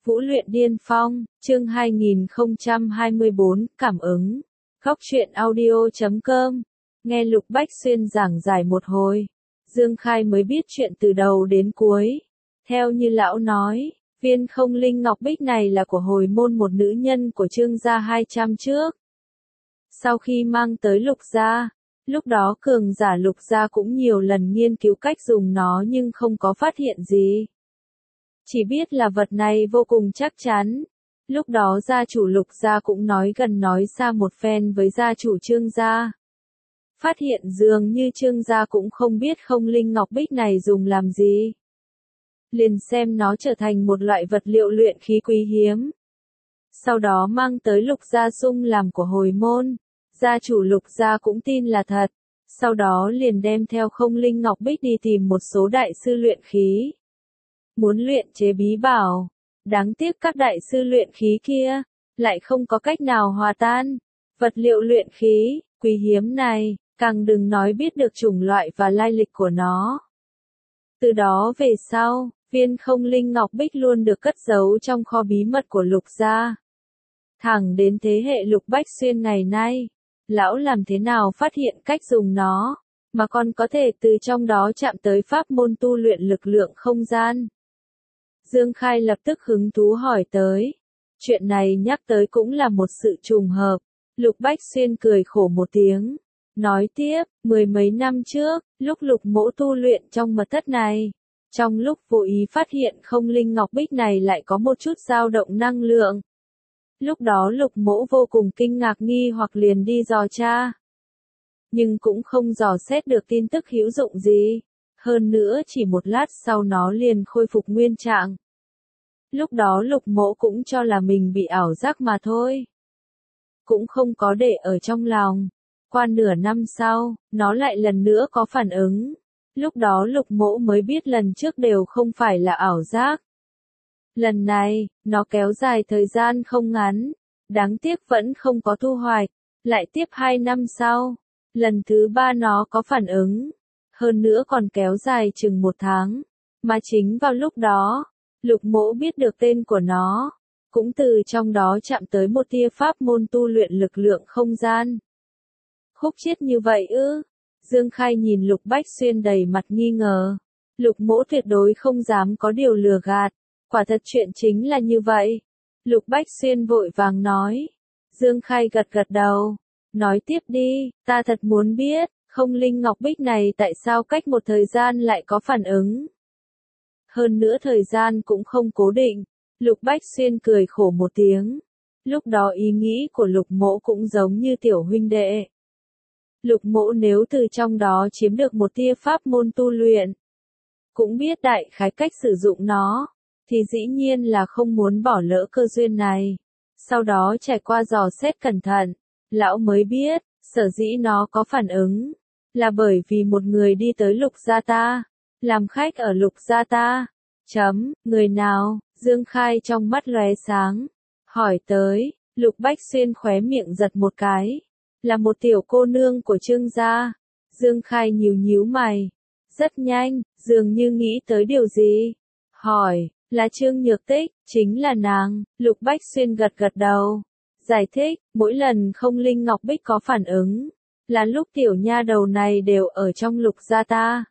Vũ luyện điên phong, chương 2024, cảm ứng. Góc truyện audio.com. Nghe Lục Bách Xuyên giảng giải một hồi, Dương Khai mới biết chuyện từ đầu đến cuối. Theo như lão nói, viên không linh ngọc bích này là của hồi môn một nữ nhân của Trương gia 200 trước. Sau khi mang tới Lục gia, lúc đó cường giả Lục gia cũng nhiều lần nghiên cứu cách dùng nó nhưng không có phát hiện gì. Chỉ biết là vật này vô cùng chắc chắn. Lúc đó gia chủ Lục gia cũng nói gần nói xa một phen với gia chủ Trương gia. Phát hiện dường như Trương gia cũng không biết không linh ngọc bích này dùng làm gì. Liền xem nó trở thành một loại vật liệu luyện khí quý hiếm. Sau đó mang tới Lục gia sung làm của hồi môn. Gia chủ Lục gia cũng tin là thật. Sau đó liền đem theo không linh ngọc bích đi tìm một số đại sư luyện khí. Muốn luyện chế bí bảo. Đáng tiếc các đại sư luyện khí kia lại không có cách nào hòa tan vật liệu luyện khí quý hiếm này, càng đừng nói biết được chủng loại và lai lịch của nó. Từ đó về sau, viên không linh ngọc bích luôn được cất giấu trong kho bí mật của Lục gia. Thẳng đến thế hệ Lục Bách Xuyên ngày nay, lão làm thế nào phát hiện cách dùng nó, mà còn có thể từ trong đó chạm tới pháp môn tu luyện lực lượng không gian. Dương Khai lập tức hứng thú hỏi tới. Chuyện này nhắc tới cũng là một sự trùng hợp. Lục Bách Xuyên cười khổ một tiếng. Nói tiếp, 10 mấy năm trước, lúc Lục mỗ tu luyện trong mật thất này. Trong lúc vô ý phát hiện không linh ngọc bích này lại có một chút dao động năng lượng. Lúc đó Lục mỗ vô cùng kinh ngạc nghi hoặc liền đi dò tra. Nhưng cũng không dò xét được tin tức hữu dụng gì. Hơn nữa chỉ một lát sau nó liền khôi phục nguyên trạng. Lúc đó Lục mỗ cũng cho là mình bị ảo giác mà thôi. Cũng không có để ở trong lòng. Qua nửa năm sau, nó lại lần nữa có phản ứng. Lúc đó Lục mỗ mới biết lần trước đều không phải là ảo giác. Lần này, nó kéo dài thời gian không ngắn. Đáng tiếc vẫn không có thu hoạch. Lại tiếp 2 năm sau, lần thứ 3 nó có phản ứng. Hơn nữa còn kéo dài chừng 1 tháng. Mà chính vào lúc đó, Lục mỗ biết được tên của nó. Cũng từ trong đó chạm tới một tia pháp môn tu luyện lực lượng không gian. Khúc chiết như vậy ư? Dương Khai nhìn Lục Bách Xuyên đầy mặt nghi ngờ. Lục mỗ tuyệt đối không dám có điều lừa gạt. Quả thật chuyện chính là như vậy. Lục Bách Xuyên vội vàng nói. Dương Khai gật gật đầu. Nói tiếp đi, ta thật muốn biết. Không linh ngọc bích này tại sao cách một thời gian lại có phản ứng? Hơn nữa thời gian cũng không cố định. Lục Bách Xuyên cười khổ một tiếng. Lúc đó ý nghĩ của Lục mỗ cũng giống như tiểu huynh đệ. Lục mỗ nếu từ trong đó chiếm được một tia pháp môn tu luyện, cũng biết đại khái cách sử dụng nó, thì dĩ nhiên là không muốn bỏ lỡ cơ duyên này. Sau đó trải qua dò xét cẩn thận, lão mới biết, sở dĩ nó có phản ứng, là bởi vì một người đi tới Lục gia ta, làm khách ở Lục gia ta. Người nào? Dương Khai trong mắt lóe sáng, hỏi tới. Lục Bách Xuyên khóe miệng giật một cái. Là một tiểu cô nương của Trương gia. Dương Khai nhíu nhíu mày. Rất nhanh, dường như nghĩ tới điều gì. Hỏi, là Trương Nhược Tích, chính là nàng. Lục Bách Xuyên gật gật đầu. Giải thích, mỗi lần không linh ngọc bích có phản ứng, là lúc tiểu nha đầu này đều ở trong Lục gia ta.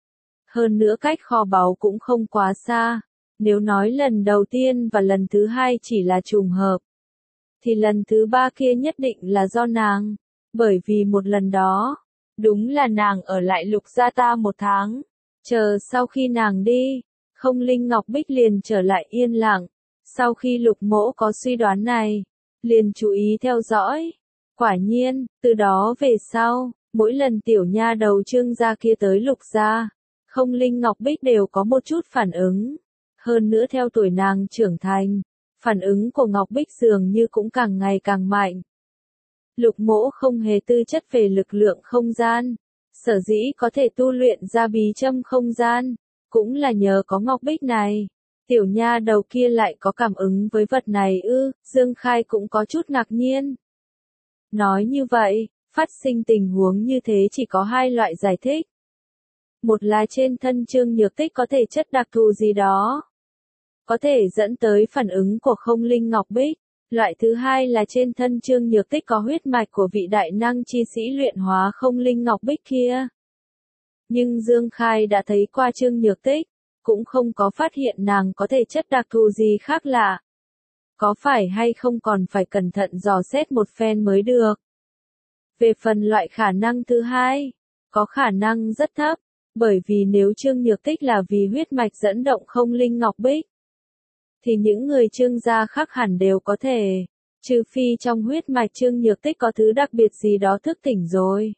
Hơn nữa cách kho báu cũng không quá xa. Nếu nói lần đầu tiên và lần thứ 2 chỉ là trùng hợp, thì lần thứ 3 kia nhất định là do nàng. Bởi vì một lần đó, đúng là nàng ở lại Lục gia ta 1 tháng. Chờ sau khi nàng đi, không linh ngọc bích liền trở lại yên lặng. Sau khi Lục mỗ có suy đoán này, liền chú ý theo dõi. Quả nhiên, từ đó về sau, mỗi lần tiểu nha đầu Trương gia kia tới Lục gia, không linh ngọc bích đều có một chút phản ứng. Hơn nữa theo tuổi nàng trưởng thành, phản ứng của Ngọc Bích dường như cũng càng ngày càng mạnh. Lục mỗ không hề tư chất về lực lượng không gian. Sở dĩ có thể tu luyện ra bí châm không gian, cũng là nhờ có Ngọc Bích này. Tiểu nha đầu kia lại có cảm ứng với vật này ư? Dương Khai cũng có chút ngạc nhiên. Nói như vậy, phát sinh tình huống như thế chỉ có 2 loại giải thích. Một là trên thân Trương Nhược Tích có thể chất đặc thù gì đó. có thể dẫn tới phản ứng của không linh ngọc bích. Loại thứ hai là trên thân Trương Nhược Tích có huyết mạch của vị đại năng chi sĩ luyện hóa không linh ngọc bích kia. Nhưng Dương Khai đã thấy qua Trương Nhược Tích, cũng không có phát hiện nàng có thể chất đặc thù gì khác lạ. Có phải hay không còn phải cẩn thận dò xét một phen mới được. Về phần loại khả năng thứ hai, có khả năng rất thấp, bởi vì nếu Trương Nhược Tích là vì huyết mạch dẫn động không linh ngọc bích, thì những người Trương gia khác hẳn đều có thể, trừ phi trong huyết mạch Trương Nhược Tích có thứ đặc biệt gì đó thức tỉnh rồi.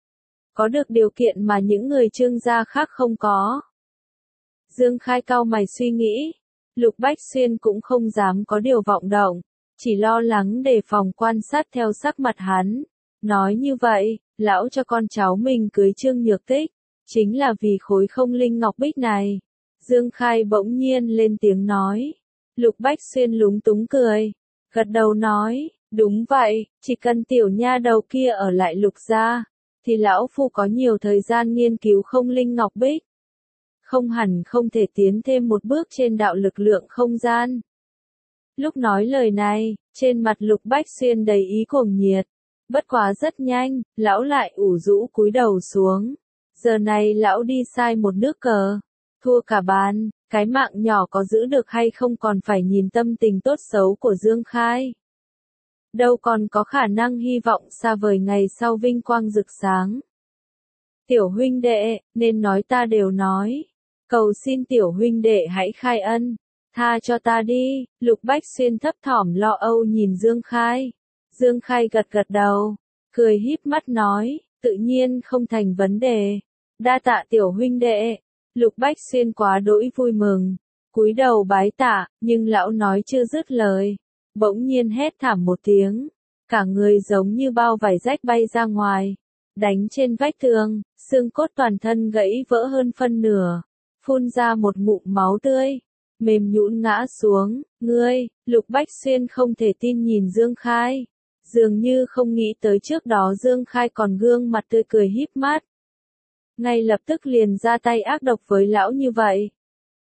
Có được điều kiện mà những người Trương gia khác không có. Dương Khai cau mày suy nghĩ, Lục Bách Xuyên cũng không dám có điều vọng động, chỉ lo lắng đề phòng quan sát theo sắc mặt hắn. Nói như vậy, lão cho con cháu mình cưới Trương Nhược Tích, chính là vì khối không linh ngọc bích này. Dương Khai bỗng nhiên lên tiếng nói. Lục Bách Xuyên lúng túng cười, gật đầu nói, đúng vậy, chỉ cần tiểu nha đầu kia ở lại Lục gia, thì lão phu có nhiều thời gian nghiên cứu không linh ngọc bích. Không hẳn không thể tiến thêm một bước trên đạo lực lượng không gian. Lúc nói lời này, trên mặt Lục Bách Xuyên đầy ý cuồng nhiệt. Bất quá rất nhanh, lão lại ủ rũ cúi đầu xuống. Giờ này lão đi sai một nước cờ, thua cả bàn, cái mạng nhỏ có giữ được hay không còn phải nhìn tâm tình tốt xấu của Dương Khai. Đâu còn có khả năng hy vọng xa vời ngày sau vinh quang rực sáng. Tiểu huynh đệ, nên nói ta đều nói. Cầu xin tiểu huynh đệ hãy khai ân, tha cho ta đi. Lục Bách Xuyên thấp thỏm lo âu nhìn Dương Khai. Dương Khai gật gật đầu, cười híp mắt nói, tự nhiên không thành vấn đề. Đa tạ tiểu huynh đệ. Lục Bách Xuyên quá đỗi vui mừng, cúi đầu bái tạ, nhưng lão nói chưa dứt lời, bỗng nhiên hét thảm một tiếng, cả người giống như bao vải rách bay ra ngoài, đánh trên vách tường, xương cốt toàn thân gãy vỡ hơn phân nửa, phun ra một ngụm máu tươi, mềm nhũn ngã xuống. Ngươi, Lục Bách Xuyên không thể tin nhìn Dương Khai, dường như không nghĩ tới trước đó Dương Khai còn gương mặt tươi cười híp mắt. Ngay lập tức liền ra tay ác độc với lão như vậy.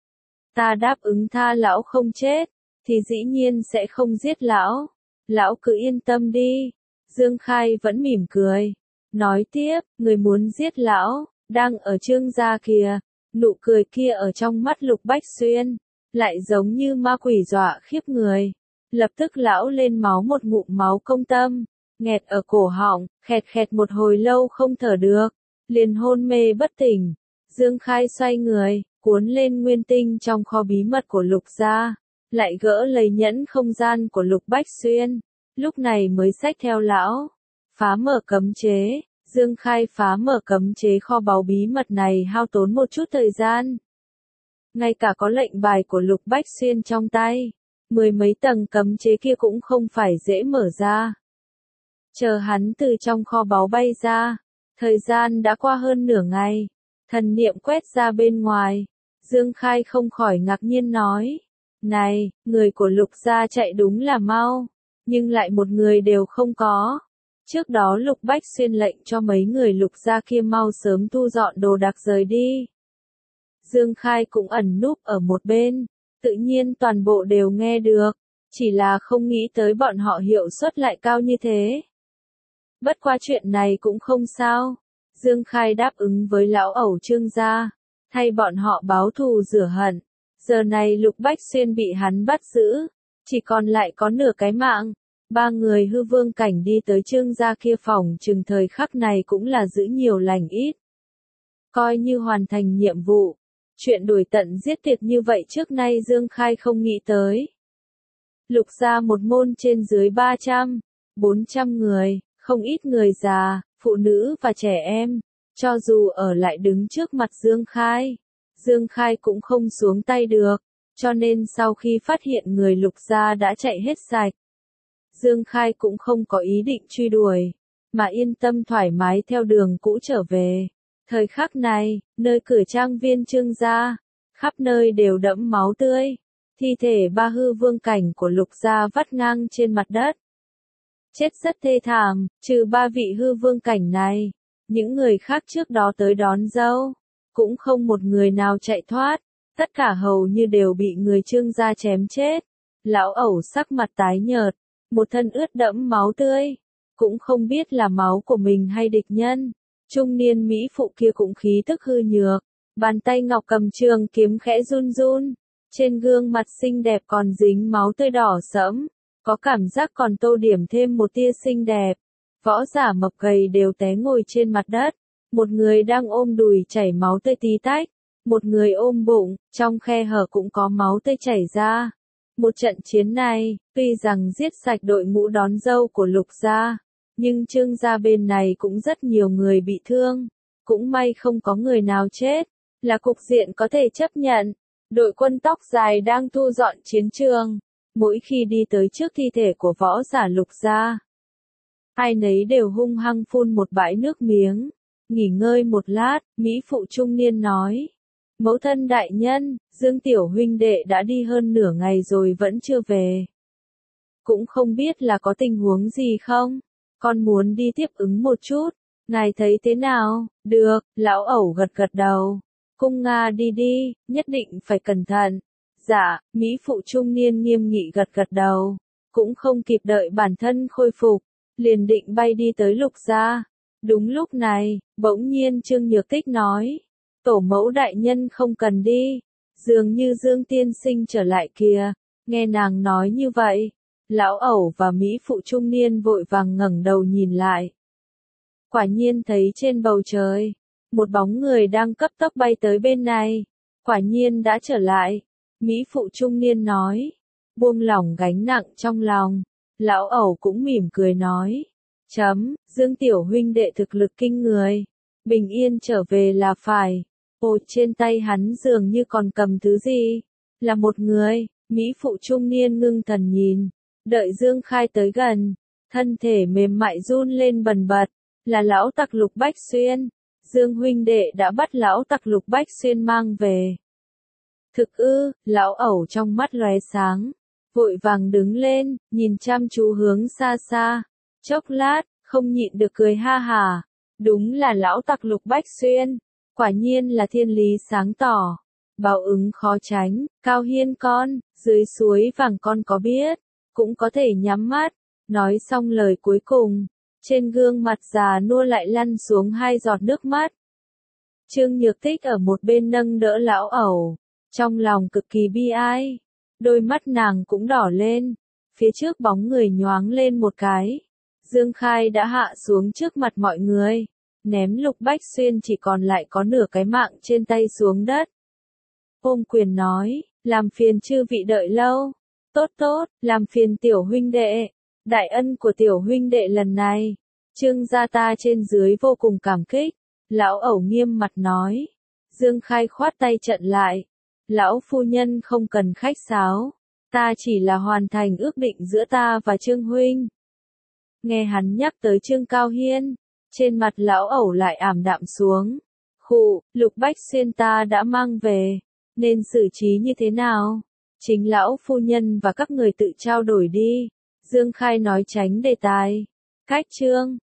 Ta đáp ứng tha lão không chết, thì dĩ nhiên sẽ không giết lão. Lão cứ yên tâm đi. Dương Khai vẫn mỉm cười. Nói tiếp, người muốn giết lão, đang ở Trương gia kìa. Nụ cười kia ở trong mắt Lục Bách Xuyên, lại giống như ma quỷ dọa khiếp người. Lập tức lão lên máu một ngụm máu công tâm, nghẹt ở cổ họng, khẹt khẹt một hồi lâu không thở được. Liền hôn mê bất tỉnh. Dương Khai xoay người, cuốn lên nguyên tinh trong kho bí mật của Lục gia, lại gỡ lấy nhẫn không gian của Lục Bách Xuyên, lúc này mới xách theo lão, phá mở cấm chế. Dương Khai phá mở cấm chế kho báu bí mật này hao tốn một chút thời gian. Ngay cả có lệnh bài của Lục Bách Xuyên trong tay, mười mấy tầng cấm chế kia cũng không phải dễ mở ra. Chờ hắn từ trong kho báu bay ra, thời gian đã qua hơn nửa ngày, thần niệm quét ra bên ngoài, Dương Khai không khỏi ngạc nhiên nói, này, người của Lục gia chạy đúng là mau, nhưng lại một người đều không có. Trước đó Lục Bách Xuyên lệnh cho mấy người Lục gia kia mau sớm thu dọn đồ đạc rời đi. Dương Khai cũng ẩn núp ở một bên, tự nhiên toàn bộ đều nghe được, chỉ là không nghĩ tới bọn họ hiệu suất lại cao như thế. Bất qua chuyện này cũng không sao. Dương Khai đáp ứng với lão ẩu Trương gia, thay bọn họ báo thù rửa hận. Giờ này Lục Bách Xuyên bị hắn bắt giữ, chỉ còn lại có nửa cái mạng. Ba người hư vương cảnh đi tới Trương gia kia phòng chừng thời khắc này cũng là giữ nhiều lành ít. Coi như hoàn thành nhiệm vụ. Chuyện đuổi tận giết tuyệt như vậy trước nay Dương Khai không nghĩ tới. Lục gia một môn trên dưới 300, 400 người. Không ít người già, phụ nữ và trẻ em, cho dù ở lại đứng trước mặt Dương Khai cũng không xuống tay được, cho nên sau khi phát hiện người Lục gia đã chạy hết sạch, Dương Khai cũng không có ý định truy đuổi, mà yên tâm thoải mái theo đường cũ trở về. Thời khắc này, nơi cửa trang viên Trương gia, khắp nơi đều đẫm máu tươi, thi thể ba hư vương cảnh của Lục gia vắt ngang trên mặt đất. Chết rất thê thảm, trừ ba vị hư vương cảnh này, những người khác trước đó tới đón dâu, cũng không một người nào chạy thoát. tất cả hầu như đều bị người Trương gia chém chết. Lão ẩu sắc mặt tái nhợt, một thân ướt đẫm máu tươi, cũng không biết là máu của mình hay địch nhân. Trung niên mỹ phụ kia cũng khí tức hư nhược, bàn tay ngọc cầm trường kiếm khẽ run run, trên gương mặt xinh đẹp còn dính máu tươi đỏ sẫm, có cảm giác còn tô điểm thêm một tia xinh đẹp. Võ giả mập gầy đều té ngồi trên mặt đất, một người đang ôm đùi chảy máu tươi tí tách, một người ôm bụng, trong khe hở cũng có máu tươi chảy ra. Một trận chiến này, tuy rằng giết sạch đội ngũ đón dâu của Lục gia, nhưng Trương gia bên này cũng rất nhiều người bị thương, cũng may không có người nào chết, là cục diện có thể chấp nhận. Đội quân tóc dài đang thu dọn chiến trường, mỗi khi đi tới trước thi thể của võ giả Lục gia, ai nấy đều hung hăng phun một bãi nước miếng. Nghỉ ngơi một lát, mỹ phụ trung niên nói: "Mẫu thân đại nhân, Dương tiểu huynh đệ đã đi hơn nửa ngày rồi vẫn chưa về. Cũng không biết là có tình huống gì không? Con muốn đi tiếp ứng một chút, ngài thấy thế nào?" "Được," lão ẩu gật gật đầu. "Cung Nga đi đi, nhất định phải cẩn thận." "Dạ," mỹ phụ trung niên nghiêm nghị gật gật đầu, cũng không kịp đợi bản thân khôi phục, liền định bay đi tới Lục gia. Đúng lúc này, bỗng nhiên Trương Nhược Tích nói: "Tổ mẫu đại nhân không cần đi, dường như Dương tiên sinh trở lại kìa." Nghe nàng nói như vậy, lão ẩu và mỹ phụ trung niên vội vàng ngẩng đầu nhìn lại. Quả nhiên thấy trên bầu trời, một bóng người đang cấp tốc bay tới bên này. Quả nhiên đã trở lại, mỹ phụ trung niên nói, buông lỏng gánh nặng trong lòng. Lão ẩu cũng mỉm cười nói: Dương tiểu huynh đệ thực lực kinh người, bình yên trở về là phải." Ồ, trên tay hắn dường như còn cầm thứ gì, là một người. Mỹ phụ trung niên ngưng thần nhìn, đợi Dương Khai tới gần, thân thể mềm mại run lên bần bật, là lão tặc Lục Bách Xuyên. Dương huynh đệ đã bắt lão tặc Lục Bách Xuyên mang về. Thực ư? Lão ẩu trong mắt lóe sáng, vội vàng đứng lên, nhìn chăm chú hướng xa xa, chốc lát, không nhịn được cười ha hả. Đúng là lão tặc Lục Bách Xuyên, quả nhiên là thiên lý sáng tỏ, báo ứng khó tránh. Cao Hiên con, dưới suối vàng con có biết, cũng có thể nhắm mắt. Nói xong lời cuối cùng, trên gương mặt già nua lại lăn xuống 2 giọt nước mắt. Trương Nhược Tích ở một bên nâng đỡ lão ẩu, trong lòng cực kỳ bi ai, đôi mắt nàng cũng đỏ lên. Phía trước bóng người nhoáng lên một cái, Dương Khai đã hạ xuống trước mặt mọi người, ném Lục Bách Xuyên chỉ còn lại có nửa cái mạng trên tay xuống đất. Ôm quyền nói: "Làm phiền chư vị đợi lâu." Tốt tốt, làm phiền tiểu huynh đệ. Đại ân của tiểu huynh đệ lần này, Trương gia ta trên dưới vô cùng cảm kích." Lão ẩu nghiêm mặt nói. Dương Khai khoát tay chặn lại: "Lão phu nhân không cần khách sáo, ta chỉ là hoàn thành ước định giữa ta và Trương huynh." Nghe hắn nhắc tới Trương Cao Hiên, trên mặt lão ẩu lại ảm đạm xuống. "Khụ, Lục Bách Xuyên ta đã mang về, nên xử trí như thế nào? Chính lão phu nhân và các người tự trao đổi đi." Dương Khai nói tránh đề tài. Cách Trương